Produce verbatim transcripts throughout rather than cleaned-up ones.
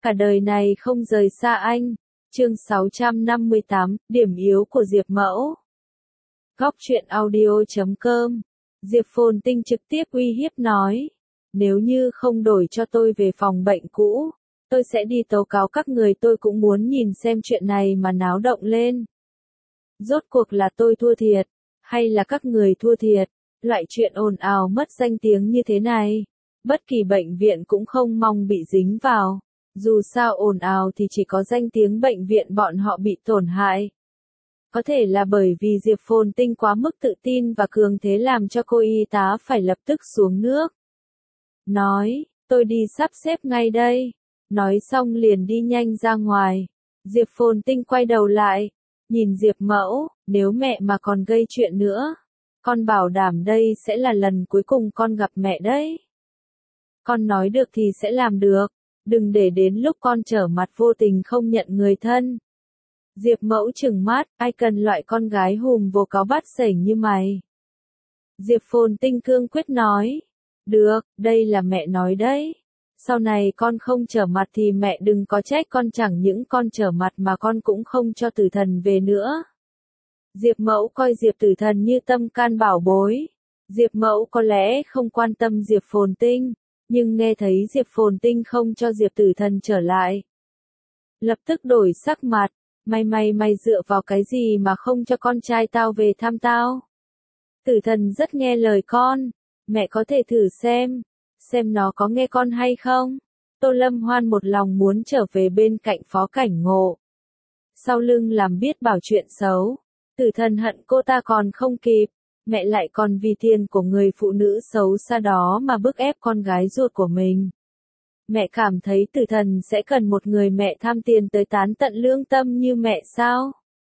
Cả đời này không rời xa anh. Chương sáu trăm năm mươi tám, điểm yếu của Diệp Mẫu. Góc truyện audio chấm com. Diệp Phồn Tinh trực tiếp uy hiếp nói. Nếu như không đổi cho tôi về phòng bệnh cũ, tôi sẽ đi tố cáo các người. Tôi cũng muốn nhìn xem chuyện này mà náo động lên. Rốt cuộc là tôi thua thiệt, hay là các người thua thiệt? Loại chuyện ồn ào mất danh tiếng như thế này, bất kỳ bệnh viện cũng không mong bị dính vào. Dù sao ồn ào thì chỉ có danh tiếng bệnh viện bọn họ bị tổn hại. Có thể là bởi vì Diệp Phồn Tinh quá mức tự tin và cường thế làm cho cô y tá phải lập tức xuống nước. Nói, tôi đi sắp xếp ngay đây. Nói xong liền đi nhanh ra ngoài. Diệp Phồn Tinh quay đầu lại, nhìn Diệp Mẫu, nếu mẹ mà còn gây chuyện nữa, con bảo đảm đây sẽ là lần cuối cùng con gặp mẹ đấy. Con nói được thì sẽ làm được, đừng để đến lúc con trở mặt vô tình không nhận người thân. Diệp Mẫu trừng mắt, ai cần loại con gái hùm vô cáo bắt sểnh như mày. Diệp Phồn Tinh cương quyết nói, được, đây là mẹ nói đấy. Sau này con không trở mặt thì mẹ đừng có trách con, chẳng những con trở mặt mà con cũng không cho Tử Thần về nữa. Diệp Mẫu coi Diệp Tử Thần như tâm can bảo bối. Diệp Mẫu có lẽ không quan tâm Diệp Phồn Tinh, nhưng nghe thấy Diệp Phồn Tinh không cho Diệp Tử Thần trở lại, lập tức đổi sắc mặt. Mày mày mày dựa vào cái gì mà không cho con trai tao về thăm tao? Tử Thần rất nghe lời con, mẹ có thể thử xem, xem nó có nghe con hay không. Tô Lâm Hoan một lòng muốn trở về bên cạnh Phó Cảnh Ngộ, sau lưng làm biết bảo chuyện xấu. Tử Thần hận cô ta còn không kịp, mẹ lại còn vì tiền của người phụ nữ xấu xa đó mà bức ép con gái ruột của mình. Mẹ cảm thấy Tử Thần sẽ cần một người mẹ tham tiền tới tán tận lương tâm như mẹ sao?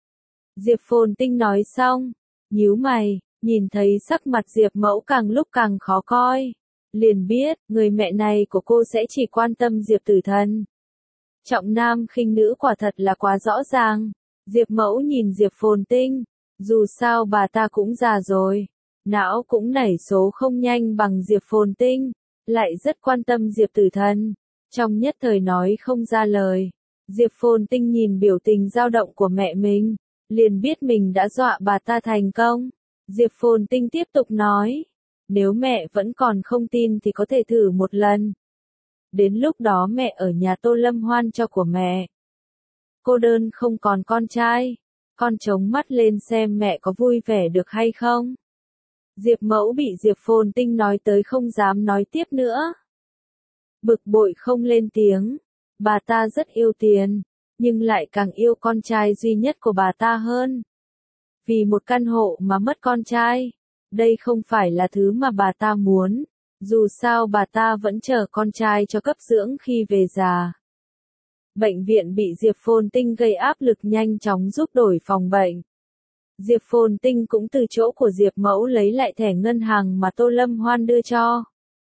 Diệp Phồn Tinh nói xong, nhíu mày, nhìn thấy sắc mặt Diệp Mẫu càng lúc càng khó coi, liền biết, người mẹ này của cô sẽ chỉ quan tâm Diệp Tử Thần. Trọng nam khinh nữ quả thật là quá rõ ràng. Diệp Mẫu nhìn Diệp Phồn Tinh, dù sao bà ta cũng già rồi, não cũng nảy số không nhanh bằng Diệp Phồn Tinh, lại rất quan tâm Diệp Tử Thần, trong nhất thời nói không ra lời. Diệp Phồn Tinh nhìn biểu tình dao động của mẹ mình, liền biết mình đã dọa bà ta thành công. Diệp Phồn Tinh tiếp tục nói, nếu mẹ vẫn còn không tin thì có thể thử một lần. Đến lúc đó mẹ ở nhà Tô Lâm Hoan cho của mẹ. Cô đơn không còn con trai, con chống mắt lên xem mẹ có vui vẻ được hay không. Diệp Mẫu bị Diệp Phồn Tinh nói tới không dám nói tiếp nữa. Bực bội không lên tiếng, bà ta rất yêu tiền, nhưng lại càng yêu con trai duy nhất của bà ta hơn. Vì một căn hộ mà mất con trai, đây không phải là thứ mà bà ta muốn, dù sao bà ta vẫn chờ con trai cho cấp dưỡng khi về già. Bệnh viện bị Diệp Phồn Tinh gây áp lực nhanh chóng giúp đổi phòng bệnh. Diệp Phồn Tinh cũng từ chỗ của Diệp Mẫu lấy lại thẻ ngân hàng mà Tô Lâm Hoan đưa cho.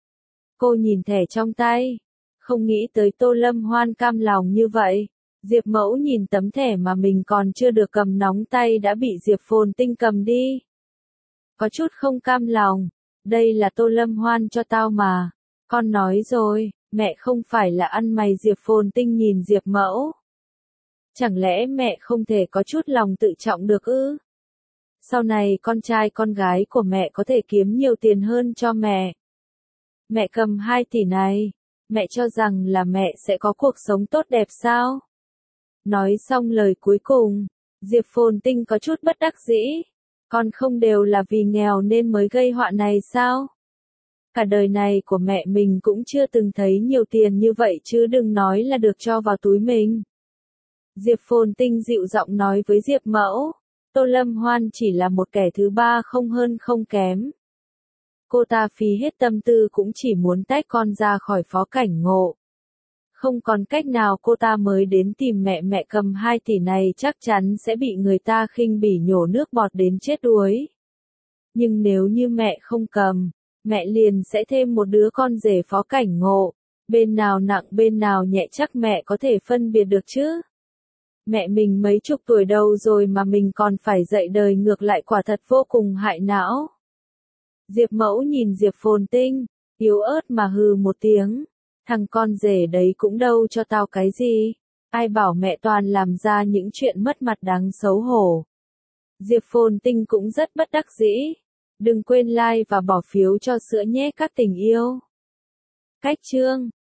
Cô nhìn thẻ trong tay, không nghĩ tới Tô Lâm Hoan cam lòng như vậy. Diệp Mẫu nhìn tấm thẻ mà mình còn chưa được cầm nóng tay đã bị Diệp Phồn Tinh cầm đi. Có chút không cam lòng, đây là Tô Lâm Hoan cho tao mà. Con nói rồi, mẹ không phải là ăn mày. Diệp Phồn Tinh nhìn Diệp Mẫu. Chẳng lẽ mẹ không thể có chút lòng tự trọng được ư? Sau này con trai con gái của mẹ có thể kiếm nhiều tiền hơn cho mẹ. Mẹ cầm hai tỷ này, mẹ cho rằng là mẹ sẽ có cuộc sống tốt đẹp sao? Nói xong lời cuối cùng, Diệp Phồn Tinh có chút bất đắc dĩ. Con không đều là vì nghèo nên mới gây họa này sao? Cả đời này của mẹ mình cũng chưa từng thấy nhiều tiền như vậy chứ đừng nói là được cho vào túi mình. Diệp Phồn Tinh dịu giọng nói với Diệp Mẫu, Tô Lâm Hoan chỉ là một kẻ thứ ba không hơn không kém. Cô ta phí hết tâm tư cũng chỉ muốn tách con ra khỏi Phó Cảnh Ngộ. Không còn cách nào cô ta mới đến tìm mẹ. Mẹ cầm hai tỷ này chắc chắn sẽ bị người ta khinh bỉ nhổ nước bọt đến chết đuối. Nhưng nếu như mẹ không cầm, mẹ liền sẽ thêm một đứa con rể Phó Cảnh Ngộ. Bên nào nặng bên nào nhẹ chắc mẹ có thể phân biệt được chứ. Mẹ mình mấy chục tuổi đầu rồi mà mình còn phải dạy đời ngược lại, quả thật vô cùng hại não. Diệp Mẫu nhìn Diệp Phồn Tinh, yếu ớt mà hừ một tiếng. Thằng con rể đấy cũng đâu cho tao cái gì. Ai bảo mẹ toàn làm ra những chuyện mất mặt đáng xấu hổ. Diệp Phồn Tinh cũng rất bất đắc dĩ. Đừng quên like và bỏ phiếu cho sữa nhé các tình yêu. Cách chương